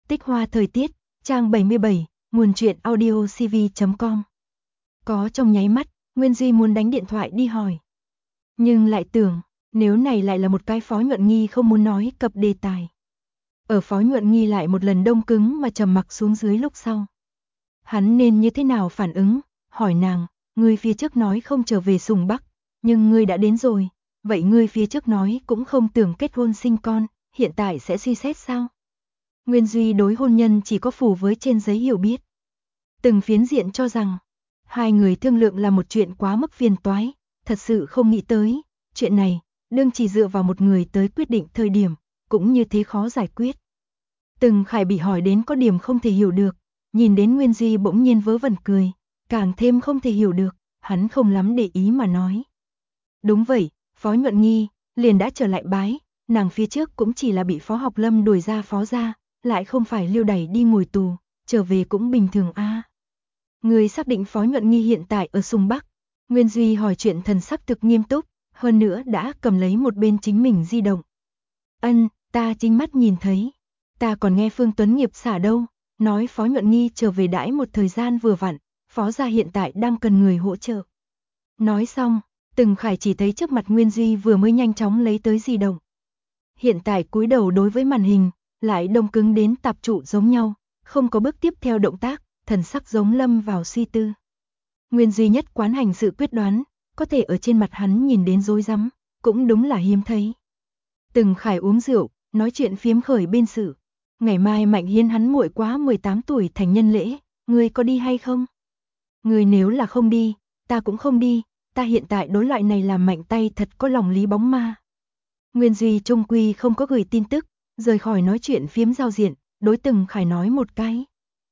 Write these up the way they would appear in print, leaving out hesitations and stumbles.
Tích hoa thời tiết, trang 77, nguồn truyện audio cv.com. Có trong nháy mắt, Nguyên Duy muốn đánh điện thoại đi hỏi. Nhưng lại tưởng, nếu này lại là một cái Phó Nhuận Nghi không muốn nói cập đề tài. Ở Phó Nhuận Nghi lại một lần đông cứng mà trầm mặc xuống dưới lúc sau. Hắn nên như thế nào phản ứng, hỏi nàng, ngươi phía trước nói không trở về Sùng Bắc, nhưng ngươi đã đến rồi, vậy ngươi phía trước nói cũng không tưởng kết hôn sinh con, hiện tại sẽ suy xét sao? Nguyên Duy đối hôn nhân chỉ có phù với trên giấy hiểu biết. Từng phiến diện cho rằng, hai người thương lượng là một chuyện quá mức phiền toái, thật sự không nghĩ tới, chuyện này, đương chỉ dựa vào một người tới quyết định thời điểm, cũng như thế khó giải quyết. Từng Khải bị hỏi đến có điểm không thể hiểu được, nhìn đến Nguyên Duy bỗng nhiên vớ vẩn cười, càng thêm không thể hiểu được, hắn không lắm để ý mà nói. Đúng vậy, Phó Nhuận Nghi, liền đã trở lại bái, nàng phía trước cũng chỉ là bị Phó Học Lâm đuổi ra phó gia, lại không phải lưu đày đi ngồi tù, trở về cũng bình thường a. Người xác định Phó Nhuận Nghi hiện tại ở Sùng Bắc. Nguyên Duy hỏi chuyện thần sắc thực nghiêm túc, hơn nữa đã cầm lấy một bên chính mình di động. Ân, ta chính mắt nhìn thấy. Ta còn nghe Phương Tuấn Nghiệp xả đâu, nói Phó Nhuận Nghi trở về đãi một thời gian vừa vặn, Phó gia hiện tại đang cần người hỗ trợ. Nói xong, Từng Khải chỉ thấy trước mặt Nguyên Duy vừa mới nhanh chóng lấy tới di động. Hiện tại cúi đầu đối với màn hình, lại đông cứng đến tạp trụ giống nhau, không có bước tiếp theo động tác, thần sắc giống lâm vào suy tư. Nguyên Duy nhất quán hành sự quyết đoán, có thể ở trên mặt hắn nhìn đến rối rắm, cũng đúng là hiếm thấy. Từng Khải uống rượu, nói chuyện phiếm khởi bên sự. Ngày mai Mạnh Hiên hắn muội quá 18 tuổi thành nhân lễ, ngươi có đi hay không? Ngươi nếu là không đi, ta cũng không đi, ta hiện tại đối loại này làm mạnh tay thật có lòng lý bóng ma. Nguyên Duy trung quy không có gửi tin tức, rời khỏi nói chuyện phiếm giao diện, đối Từng Khải nói một cái.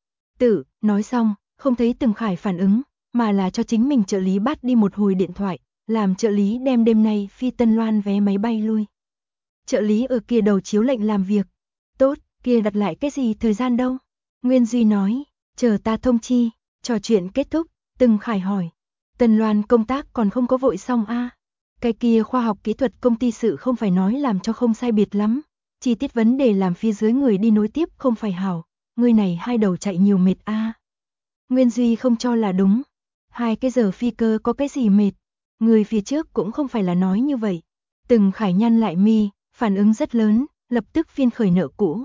Nói xong, không thấy Từng Khải phản ứng, mà là cho chính mình trợ lý bắt đi một hồi điện thoại, làm trợ lý đem đêm nay phi Tân Loan vé máy bay lui. Trợ lý ở kia đầu chiếu lệnh làm việc. Tốt, kia đặt lại cái gì thời gian đâu? Nguyên Duy nói, chờ ta thông chi. Trò chuyện kết thúc, Từng Khải hỏi. Tân Loan công tác còn không có vội xong a? Cái kia khoa học kỹ thuật công ty sự không phải nói làm cho không sai biệt lắm. Chi tiết vấn đề làm phía dưới người đi nối tiếp không phải hảo. Người này hai đầu chạy nhiều mệt a. Nguyên Duy không cho là đúng. 2 cái giờ phi cơ có cái gì mệt. Người phía trước cũng không phải là nói như vậy. Từng Khải nhăn lại mi, phản ứng rất lớn, lập tức phiên khởi nợ cũ.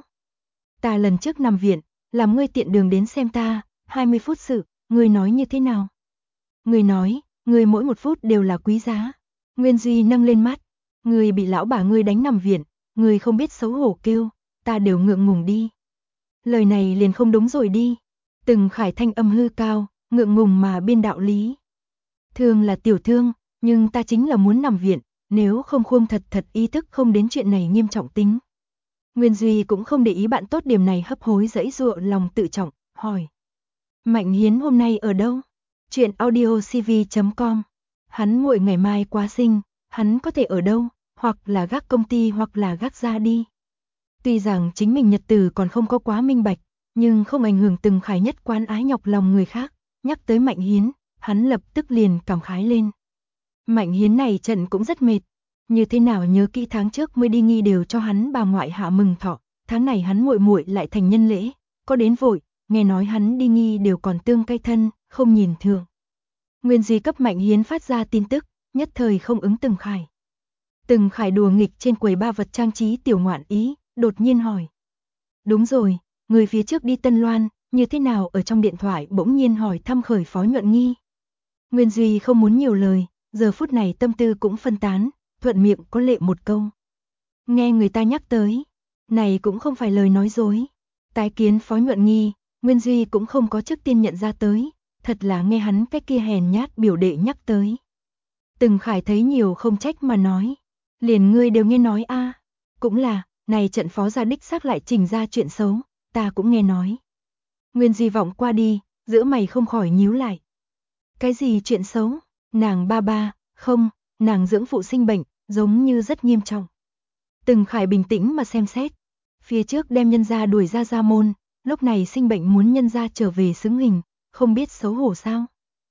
Ta lần trước nằm viện, làm ngươi tiện đường đến xem ta, 20 phút sự, ngươi nói như thế nào? Ngươi nói, ngươi mỗi một phút đều là quý giá. Nguyên Duy nâng lên mắt, ngươi bị lão bà ngươi đánh nằm viện, ngươi không biết xấu hổ kêu, ta đều ngượng ngùng đi. Lời này liền không đúng rồi đi. Từng Khải thanh âm hư cao, ngượng ngùng mà biên đạo lý. Thương là tiểu thương, nhưng ta chính là muốn nằm viện, nếu không khuôn thật ý thức không đến chuyện này nghiêm trọng tính. Nguyên Duy cũng không để ý bạn tốt điểm này hấp hối dẫy dụa lòng tự trọng, hỏi. Mạnh Hiến hôm nay ở đâu? Chuyện audio cv.com. Hắn muội ngày mai quá sinh, hắn có thể ở đâu, hoặc là gác công ty hoặc là gác ra đi. Tuy rằng chính mình nhật tử còn không có quá minh bạch, nhưng không ảnh hưởng Từng Khải nhất quán ái nhọc lòng người khác, nhắc tới Mạnh Hiến, hắn lập tức liền cảm khái lên. Mạnh Hiến này trận cũng rất mệt, như thế nào nhớ kỹ tháng trước mới đi nghi đều cho hắn bà ngoại hạ mừng thọ, tháng này hắn muội muội lại thành nhân lễ, có đến vội, nghe nói hắn đi nghi đều còn tương cay thân, không nhìn thường. Nguyên Duy cấp Mạnh Hiến phát ra tin tức, nhất thời không ứng Từng Khải. Từng Khải đùa nghịch trên quầy ba vật trang trí tiểu ngoạn ý, đột nhiên hỏi. Đúng rồi, người phía trước đi Tân Loan, như thế nào ở trong điện thoại bỗng nhiên hỏi thăm khởi Phó Nhuận Nghi. Nguyên Duy không muốn nhiều lời, giờ phút này tâm tư cũng phân tán, thuận miệng có lệ một câu. Nghe người ta nhắc tới, này cũng không phải lời nói dối. Tái kiến Phó Nhuận Nghi, Nguyên Duy cũng không có trước tiên nhận ra tới, thật là nghe hắn cái kia hèn nhát biểu đệ nhắc tới. Từng Khải thấy nhiều không trách mà nói, liền ngươi đều nghe nói a, cũng là, này trận Phó gia đích xác lại trình ra chuyện xấu, ta cũng nghe nói. Nguyên Duy vọng qua đi, giữa mày không khỏi nhíu lại. Cái gì chuyện xấu? Nàng ba, không, nàng dưỡng phụ sinh bệnh, giống như rất nghiêm trọng. Từng Khải bình tĩnh mà xem xét. Phía trước đem nhân gia đuổi ra gia môn, lúc này sinh bệnh muốn nhân gia trở về xứng hình, không biết xấu hổ sao.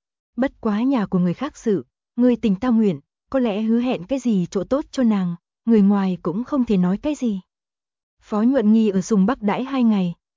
Bất quá nhà của người khác sự, người tình ta nguyện, có lẽ hứa hẹn cái gì chỗ tốt cho nàng, người ngoài cũng không thể nói cái gì. Phó Nhuận Nghi ở Sùng Bắc đãi 2 ngày,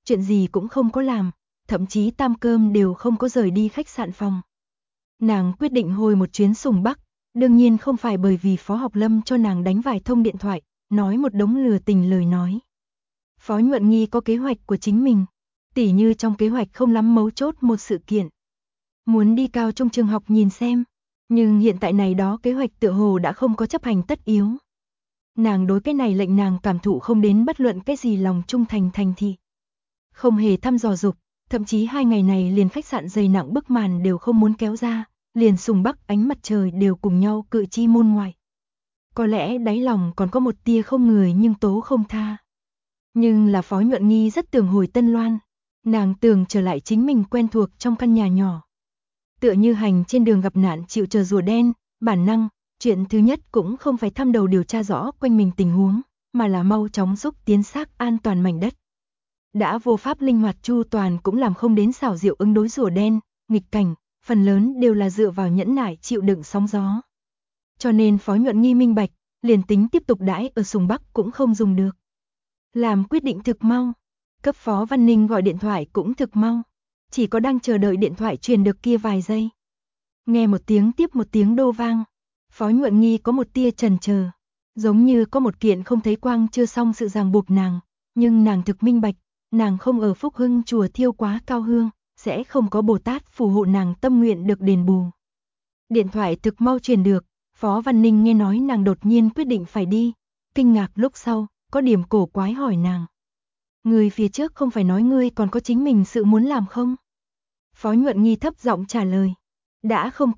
chuyện gì cũng không có làm, thậm chí tam cơm đều không có rời đi khách sạn phòng. Nàng quyết định hồi một chuyến Sùng Bắc, đương nhiên không phải bởi vì Phó Học Lâm cho nàng đánh vài thông điện thoại, nói một đống lừa tình lời nói. Phó Nhuận Nghi có kế hoạch của chính mình, tỉ như trong kế hoạch không lắm mấu chốt một sự kiện. Muốn đi cao trung trường học nhìn xem, nhưng hiện tại này đó kế hoạch tựa hồ đã không có chấp hành tất yếu. Nàng đối cái này lệnh nàng cảm thụ không đến bất luận cái gì lòng trung thành thành thị. Không hề thăm dò dục, thậm chí 2 ngày này liền khách sạn dày nặng bức màn đều không muốn kéo ra, liền Sùng Bắc ánh mặt trời đều cùng nhau cự chi môn ngoài. Có lẽ đáy lòng còn có một tia không người nhưng tố không tha. Nhưng là Phó Nhuận Nghi rất tưởng hồi Tân Loan, nàng tưởng trở lại chính mình quen thuộc trong căn nhà nhỏ. Tựa như hành trên đường gặp nạn chịu chờ rùa đen, bản năng, chuyện thứ nhất cũng không phải thăm đầu điều tra rõ quanh mình tình huống, mà là mau chóng giúp tiến xác an toàn mảnh đất. Đã vô pháp linh hoạt chu toàn cũng làm không đến xảo diệu ứng đối rùa đen, nghịch cảnh, phần lớn đều là dựa vào nhẫn nại chịu đựng sóng gió. Cho nên Phó Nhuận Nghi minh bạch, liền tính tiếp tục đãi ở Sùng Bắc cũng không dùng được. Làm quyết định thực mau, cấp Phó Văn Ninh gọi điện thoại cũng thực mau, chỉ có đang chờ đợi điện thoại truyền được kia vài giây. Nghe một tiếng tiếp một tiếng đô vang, Phó Nhuận Nghi có một tia chần chờ, giống như có một kiện không thấy quang chưa xong sự ràng buộc nàng, nhưng nàng thực minh bạch, nàng không ở Phúc Hưng chùa thiêu quá cao hương, sẽ không có Bồ Tát phù hộ nàng tâm nguyện được đền bù. Điện thoại thực mau truyền được, Phó Văn Ninh nghe nói nàng đột nhiên quyết định phải đi, kinh ngạc lúc sau, có điểm cổ quái hỏi nàng. Người phía trước không phải nói ngươi còn có chính mình sự muốn làm không? Phó Nhuận Nghi thấp giọng trả lời. Đã không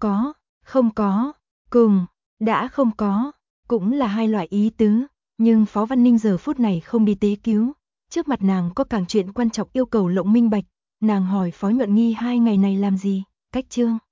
có, cùng, đã không có, cũng là hai loại ý tứ, nhưng Phó Văn Ninh giờ phút này không đi tế cứu, trước mặt nàng có càng chuyện quan trọng yêu cầu lộng minh bạch, nàng hỏi Phó Nhuận Nghi 2 ngày này làm gì, cách chương.